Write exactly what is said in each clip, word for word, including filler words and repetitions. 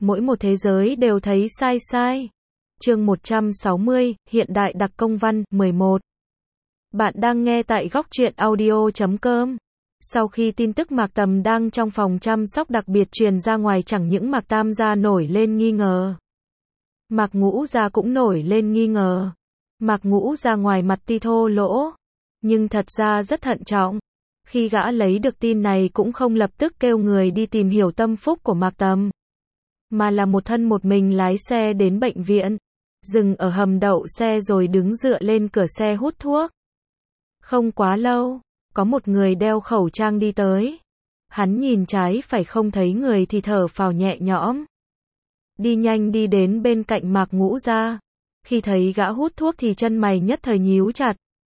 mỗi một thế giới đều thấy sai sai. Chương một trăm sáu mươi, hiện đại đặc công văn, mười một. Bạn đang nghe tại góc truyện audio chấm com. Sau khi tin tức Mạc Tầm đang trong phòng chăm sóc đặc biệt truyền ra ngoài, chẳng những Mạc Tam gia nổi lên nghi ngờ, Mạc Ngũ gia cũng nổi lên nghi ngờ. Mạc Ngũ gia ngoài mặt ti thô lỗ, nhưng thật ra rất thận trọng. Khi gã lấy được tin này cũng không lập tức kêu người đi tìm hiểu tâm phúc của Mạc Tầm, mà là một thân một mình lái xe đến bệnh viện, dừng ở hầm đậu xe rồi đứng dựa lên cửa xe hút thuốc. Không quá lâu, có một người đeo khẩu trang đi tới. Hắn nhìn trái phải không thấy người thì thở phào nhẹ nhõm. Đi nhanh đi đến bên cạnh Mạc Ngũ gia. Khi thấy gã hút thuốc thì chân mày nhất thời nhíu chặt.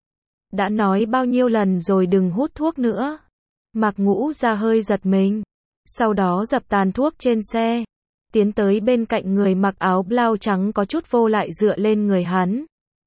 Đã nói bao nhiêu lần rồi đừng hút thuốc nữa. Mạc Ngũ gia hơi giật mình. Sau đó dập tàn thuốc trên xe, tiến tới bên cạnh người mặc áo blau trắng có chút vô lại dựa lên người hắn.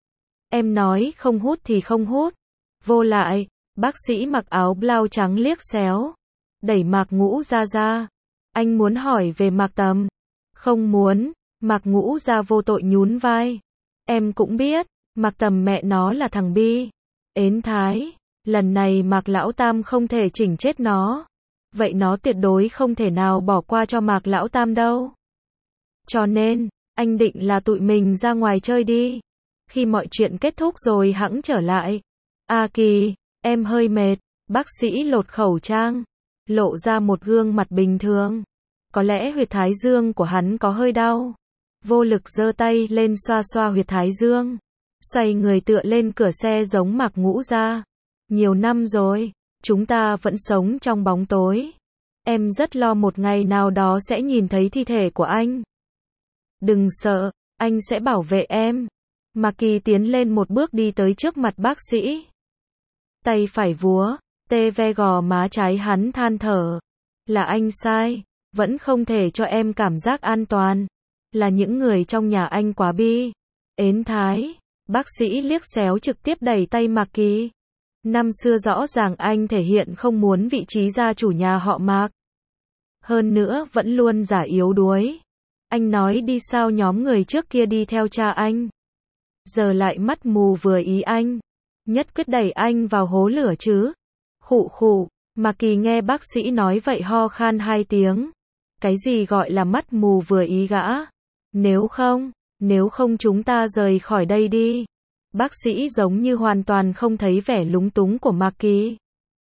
Em nói không hút thì không hút. Vô lại, bác sĩ mặc áo blau trắng liếc xéo, đẩy Mạc Ngũ gia ra. Anh muốn hỏi về Mạc Tầm. Không muốn. Mạc Ngũ gia vô tội nhún vai. Em cũng biết, Mạc Tầm mẹ nó là thằng bi, ến thái. Lần này Mạc Lão Tam không thể chỉnh chết nó. Vậy nó tuyệt đối không thể nào bỏ qua cho Mạc Lão Tam đâu. Cho nên, anh định là tụi mình ra ngoài chơi đi. Khi mọi chuyện kết thúc rồi hẵng trở lại. A Kỳ, em hơi mệt. Bác sĩ lột khẩu trang, lộ ra một gương mặt bình thường. Có lẽ huyệt thái dương của hắn có hơi đau. Vô lực giơ tay lên xoa xoa huyệt thái dương, xoay người tựa lên cửa xe giống Mạc Ngũ gia. Nhiều năm rồi, chúng ta vẫn sống trong bóng tối. Em rất lo một ngày nào đó sẽ nhìn thấy thi thể của anh. Đừng sợ, anh sẽ bảo vệ em. Mạc Kỳ tiến lên một bước đi tới trước mặt bác sĩ. Tay phải vúa, tê ve gò má trái hắn than thở. Là anh sai, vẫn không thể cho em cảm giác an toàn. Là những người trong nhà anh quá bi, ến thái. Bác sĩ liếc xéo trực tiếp đẩy tay Mạc Kỳ. Năm xưa rõ ràng anh thể hiện không muốn vị trí gia chủ nhà họ Mạc. Hơn nữa vẫn luôn giả yếu đuối. Anh nói đi sao nhóm người trước kia đi theo cha anh, giờ lại mắt mù vừa ý anh, nhất quyết đẩy anh vào hố lửa chứ. Khụ khụ. Mạc Kỳ nghe bác sĩ nói vậy ho khan hai tiếng. Cái gì gọi là mắt mù vừa ý gã? Nếu không, nếu không chúng ta rời khỏi đây đi. Bác sĩ giống như hoàn toàn không thấy vẻ lúng túng của Mạc Kỳ.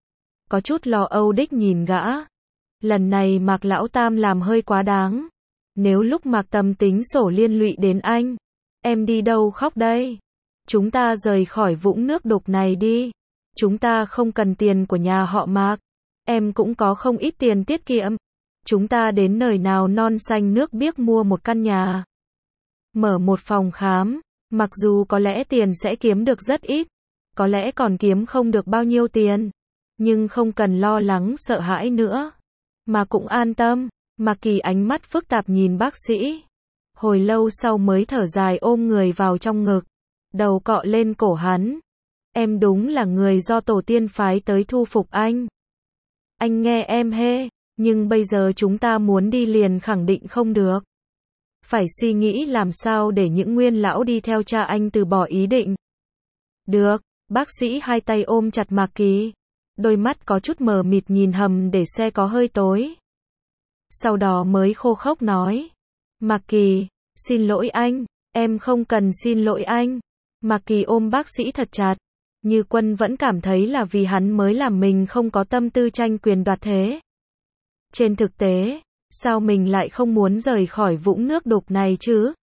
Có chút lo âu đích nhìn gã. Lần này Mạc Lão Tam làm hơi quá đáng. Nếu lúc Mạc Tầm tính sổ liên lụy đến anh, em đi đâu khóc đây? Chúng ta rời khỏi vũng nước đục này đi. Chúng ta không cần tiền của nhà họ Mạc. Em cũng có không ít tiền tiết kiệm. Chúng ta đến nơi nào non xanh nước biếc mua một căn nhà, mở một phòng khám. Mặc dù có lẽ tiền sẽ kiếm được rất ít, có lẽ còn kiếm không được bao nhiêu tiền, nhưng không cần lo lắng sợ hãi nữa, mà cũng an tâm. Mạc Kỳ ánh mắt phức tạp nhìn bác sĩ. Hồi lâu sau mới thở dài ôm người vào trong ngực, đầu cọ lên cổ hắn. Em đúng là người do tổ tiên phái tới thu phục anh. Anh nghe em hê, nhưng bây giờ chúng ta muốn đi liền khẳng định không được. Phải suy nghĩ làm sao để những nguyên lão đi theo cha anh từ bỏ ý định. Được. Bác sĩ hai tay ôm chặt Mạc Kỳ, đôi mắt có chút mờ mịt nhìn hầm để xe có hơi tối. Sau đó mới khô khốc nói. Mạc Kỳ, xin lỗi anh, em không cần xin lỗi anh. Mạc Kỳ ôm bác sĩ thật chặt. Như Quân vẫn cảm thấy là vì hắn mới làm mình không có tâm tư tranh quyền đoạt thế. Trên thực tế, sao mình lại không muốn rời khỏi vũng nước đục này chứ?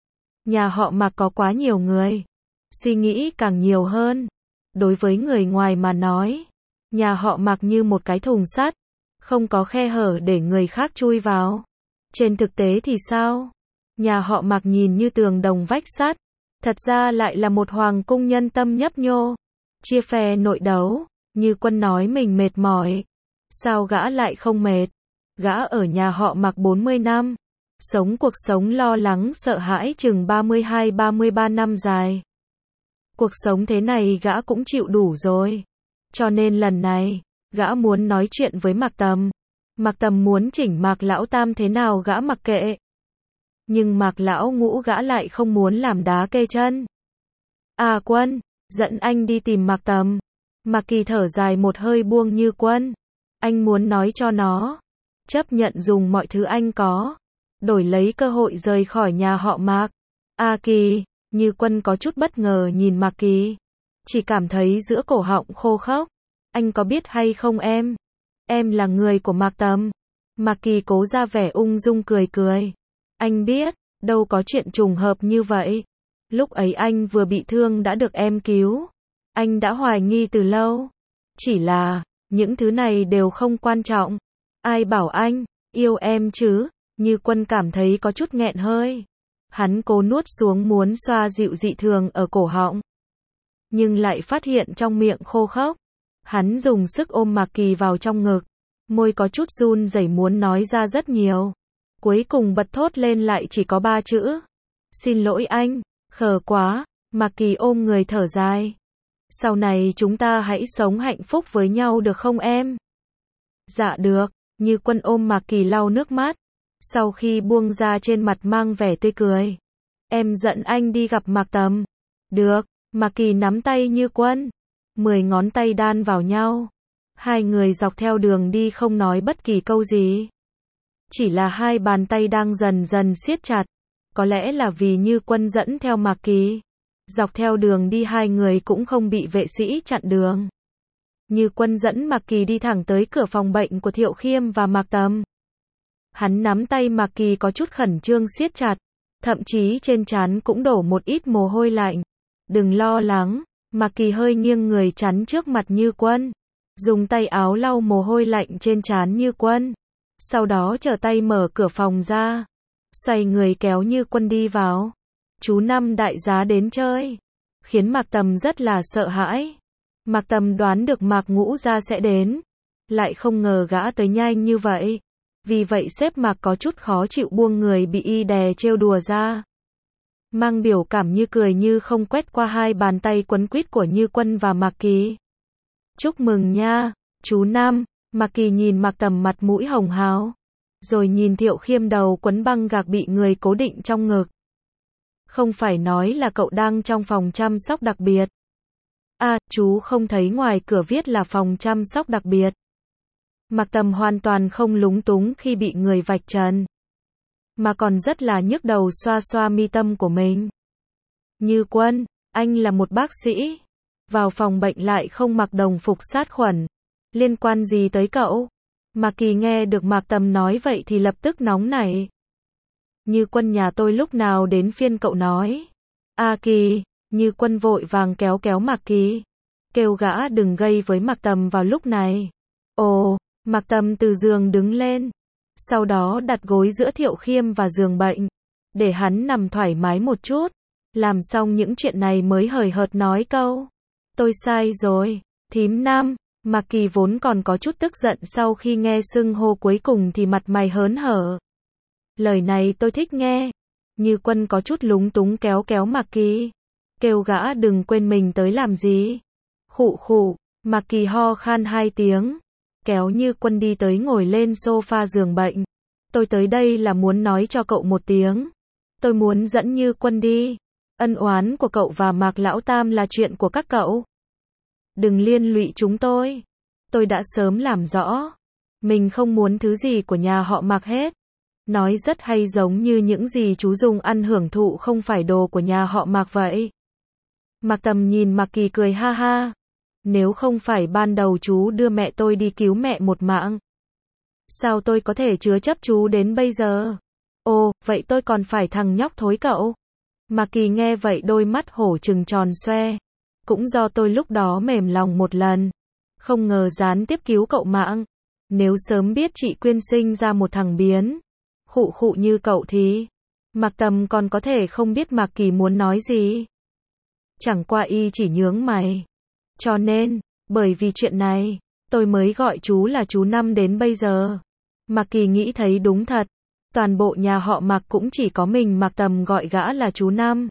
Nhà họ Mạc có quá nhiều người, suy nghĩ càng nhiều hơn. Đối với người ngoài mà nói, nhà họ Mạc như một cái thùng sắt, không có khe hở để người khác chui vào. Trên thực tế thì sao? Nhà họ Mạc nhìn như tường đồng vách sắt, thật ra lại là một hoàng cung nhân tâm nhấp nhô, chia phe nội đấu. Như Quân nói mình mệt mỏi. Sao gã lại không mệt? Gã ở nhà họ Mạc bốn mươi năm, sống cuộc sống lo lắng sợ hãi chừng ba mươi hai ba mươi ba năm dài. Cuộc sống thế này gã cũng chịu đủ rồi. Cho nên lần này, gã muốn nói chuyện với Mạc Tầm. Mạc Tầm muốn chỉnh Mạc Lão Tam thế nào gã mặc kệ. Nhưng Mạc lão ngũ gã lại không muốn làm đá kê chân. À Quân, dẫn anh đi tìm Mạc Tầm. Mạc Kỳ thở dài một hơi buông Như Quân. Anh muốn nói cho nó, chấp nhận dùng mọi thứ anh có, đổi lấy cơ hội rời khỏi nhà họ Mạc. A Kỳ, Như Quân có chút bất ngờ nhìn Mạc Kỳ. Chỉ cảm thấy giữa cổ họng khô khốc. Anh có biết hay không em? Em là người của Mạc Tầm. Mạc Kỳ cố ra vẻ ung dung cười cười. Anh biết, đâu có chuyện trùng hợp như vậy. Lúc ấy anh vừa bị thương đã được em cứu. Anh đã hoài nghi từ lâu. Chỉ là, những thứ này đều không quan trọng. Ai bảo anh yêu em chứ? Như Quân cảm thấy có chút nghẹn hơi. Hắn cố nuốt xuống muốn xoa dịu dị thường ở cổ họng. Nhưng lại phát hiện trong miệng khô khốc. Hắn dùng sức ôm Mạc Kỳ vào trong ngực. Môi có chút run rẩy muốn nói ra rất nhiều. Cuối cùng bật thốt lên lại chỉ có ba chữ. Xin lỗi anh, khờ quá. Mạc Kỳ ôm người thở dài. Sau này chúng ta hãy sống hạnh phúc với nhau được không em? Dạ được. Như Quân ôm Mạc Kỳ lau nước mắt. Sau khi buông ra trên mặt mang vẻ tươi cười. Em dẫn anh đi gặp Mạc Tầm. Được. Mạc Kỳ nắm tay Như Quân. Mười ngón tay đan vào nhau. Hai người dọc theo đường đi không nói bất kỳ câu gì. Chỉ là hai bàn tay đang dần dần siết chặt. Có lẽ là vì Như Quân dẫn theo Mạc Kỳ. Dọc theo đường đi hai người cũng không bị vệ sĩ chặn đường. Như Quân dẫn Mạc Kỳ đi thẳng tới cửa phòng bệnh của Thiệu Khiêm và Mạc Tầm. Hắn nắm tay Mạc Kỳ có chút khẩn trương siết chặt. Thậm chí trên trán cũng đổ một ít mồ hôi lạnh. Đừng lo lắng. Mạc Kỳ hơi nghiêng người chắn trước mặt Như Quân. Dùng tay áo lau mồ hôi lạnh trên trán Như Quân. Sau đó trở tay mở cửa phòng ra. Xoay người kéo Như Quân đi vào. Chú Năm đại giá đến chơi. Khiến Mạc Tầm rất là sợ hãi. Mạc Tầm đoán được Mạc Ngũ gia sẽ đến. Lại không ngờ gã tới nhanh như vậy. Vì vậy sếp Mạc có chút khó chịu buông người bị y đè trêu đùa ra. Mang biểu cảm như cười như không quét qua hai bàn tay quấn quýt của Như Quân và Mạc Kỳ. Chúc mừng nha, chú Năm. Mạc Kỳ nhìn Mạc Tầm mặt mũi hồng hào. Rồi nhìn Thiệu Khiêm đầu quấn băng gạc bị người cố định trong ngực. Không phải nói là cậu đang trong phòng chăm sóc đặc biệt. À, chú không thấy ngoài cửa viết là phòng chăm sóc đặc biệt. Mạc Tầm hoàn toàn không lúng túng khi bị người vạch trần. Mà còn rất là nhức đầu xoa xoa mi tâm của mình. Như Quân, anh là một bác sĩ. Vào phòng bệnh lại không mặc đồng phục sát khuẩn. Liên quan gì tới cậu? Mạc Kỳ nghe được Mạc Tầm nói vậy thì lập tức nóng nảy. Như Quân nhà tôi lúc nào đến phiên cậu nói. A Kỳ, Như Quân vội vàng kéo kéo Mạc Kỳ. Kêu gã đừng gây với Mạc Tầm vào lúc này. Ồ, Mạc Tầm từ giường đứng lên. Sau đó đặt gối giữa Thiệu Khiêm và giường bệnh. Để hắn nằm thoải mái một chút. Làm xong những chuyện này mới hời hợt nói câu. Tôi sai rồi, thím Năm. Mạc Kỳ vốn còn có chút tức giận sau khi nghe xưng hô cuối cùng thì mặt mày hớn hở. Lời này tôi thích nghe. Như Quân có chút lúng túng kéo kéo Mạc Kỳ. Kêu gã đừng quên mình tới làm gì. Khụ khụ, Mạc Kỳ ho khan hai tiếng. Kéo Như Quân đi tới ngồi lên sofa giường bệnh. Tôi tới đây là muốn nói cho cậu một tiếng. Tôi muốn dẫn Như Quân đi. Ân oán của cậu và Mạc Lão Tam là chuyện của các cậu. Đừng liên lụy chúng tôi. Tôi đã sớm làm rõ. Mình không muốn thứ gì của nhà họ Mạc hết. Nói rất hay giống như những gì chú dùng ăn hưởng thụ không phải đồ của nhà họ Mạc vậy. Mạc Tầm nhìn Mạc Kỳ cười ha ha. Nếu không phải ban đầu chú đưa mẹ tôi đi cứu mẹ một mạng. Sao tôi có thể chứa chấp chú đến bây giờ? Ồ, vậy tôi còn phải thằng nhóc thối cậu. Mạc Kỳ nghe vậy đôi mắt hổ trừng tròn xoe. Cũng do tôi lúc đó mềm lòng một lần. Không ngờ gián tiếp cứu cậu mạng. Nếu sớm biết chị Quyên sinh ra một thằng biến. Khụ khụ như cậu thì. Mạc Tầm còn có thể không biết Mạc Kỳ muốn nói gì. Chẳng qua y chỉ nhướng mày. Cho nên, bởi vì chuyện này, tôi mới gọi chú là chú Năm đến bây giờ. Mạc Kỳ nghĩ thấy đúng thật. Toàn bộ nhà họ Mạc cũng chỉ có mình Mạc Tầm gọi gã là chú Năm.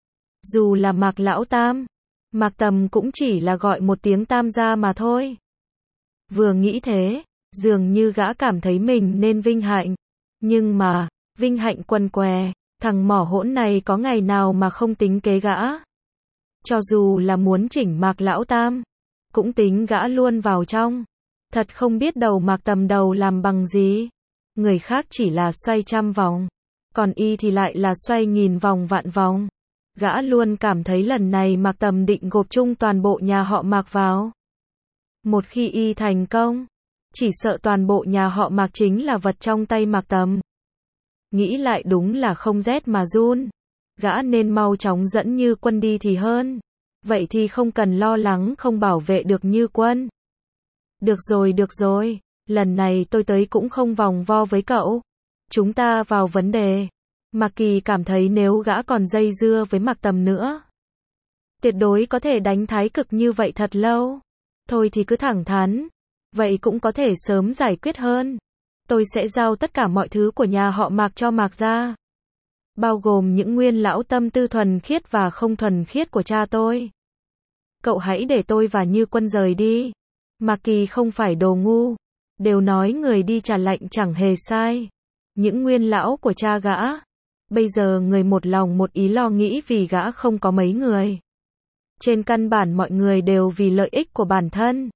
Dù là Mạc Lão Tam, Mạc Tầm cũng chỉ là gọi một tiếng Tam gia mà thôi. Vừa nghĩ thế, dường như gã cảm thấy mình nên vinh hạnh. Nhưng mà, vinh hạnh quần què, Thằng mỏ hỗn này có ngày nào mà không tính kế gã. Cho dù là muốn chỉnh Mạc Lão Tam, cũng tính gã luôn vào trong. Thật không biết đầu Mạc Tầm đầu làm bằng gì. Người khác chỉ là xoay trăm vòng, còn y thì lại là xoay nghìn vòng vạn vòng. Gã luôn cảm thấy lần này Mạc Tầm định gộp chung toàn bộ nhà họ Mạc vào. Một khi y thành công, chỉ sợ toàn bộ nhà họ Mạc chính là vật trong tay Mạc Tầm. Nghĩ lại đúng là không rét mà run. Gã nên mau chóng dẫn Như Quân đi thì hơn. Vậy thì không cần lo lắng không bảo vệ được Như Quân. Được rồi được rồi, lần này tôi tới cũng không vòng vo với cậu. Chúng ta vào vấn đề. Mạc Kỳ cảm thấy nếu gã còn dây dưa với Mạc Tầm nữa, tuyệt đối có thể đánh thái cực như vậy thật lâu. Thôi thì cứ thẳng thắn, vậy cũng có thể sớm giải quyết hơn. Tôi sẽ giao tất cả mọi thứ của nhà họ Mạc cho Mạc gia, bao gồm những nguyên lão tâm tư thuần khiết và không thuần khiết của cha tôi. Cậu hãy để tôi và Như Quân rời đi. Mạc Kỳ không phải đồ ngu, đều nói người đi trả lệnh chẳng hề sai. Những nguyên lão của cha gã, bây giờ người một lòng một ý lo nghĩ vì gã không có mấy người. Trên căn bản mọi người đều vì lợi ích của bản thân.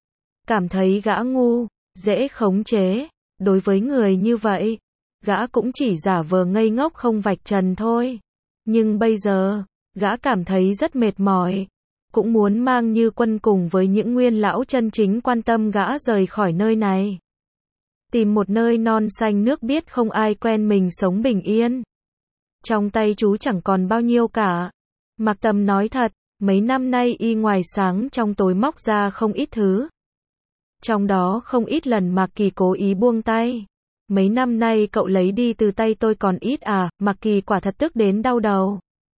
Cảm thấy gã ngu, dễ khống chế. Đối với người như vậy, gã cũng chỉ giả vờ ngây ngốc không vạch trần thôi. Nhưng bây giờ, gã cảm thấy rất mệt mỏi. Cũng muốn mang Như Quân cùng với những nguyên lão chân chính quan tâm gã rời khỏi nơi này. Tìm một nơi non xanh nước biếc không ai quen mình sống bình yên. Trong tay chú chẳng còn bao nhiêu cả. Mạc Tầm nói thật, mấy năm nay y ngoài sáng trong tối móc ra không ít thứ. Trong đó không ít lần Mạc Kỳ cố ý buông tay. Mấy năm nay cậu lấy đi từ tay tôi còn ít à, Mạc Kỳ quả thật tức đến đau đầu.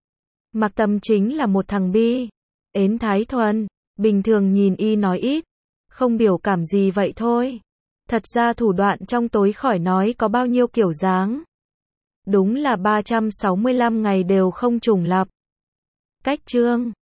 Mạc Tầm chính là một thằng bi, ến thái thuần, bình thường nhìn y nói ít, không biểu cảm gì vậy thôi. Thật ra thủ đoạn trong tối khỏi nói có bao nhiêu kiểu dáng. Đúng là ba trăm sáu mươi lăm ngày đều không trùng lặp. Cách chương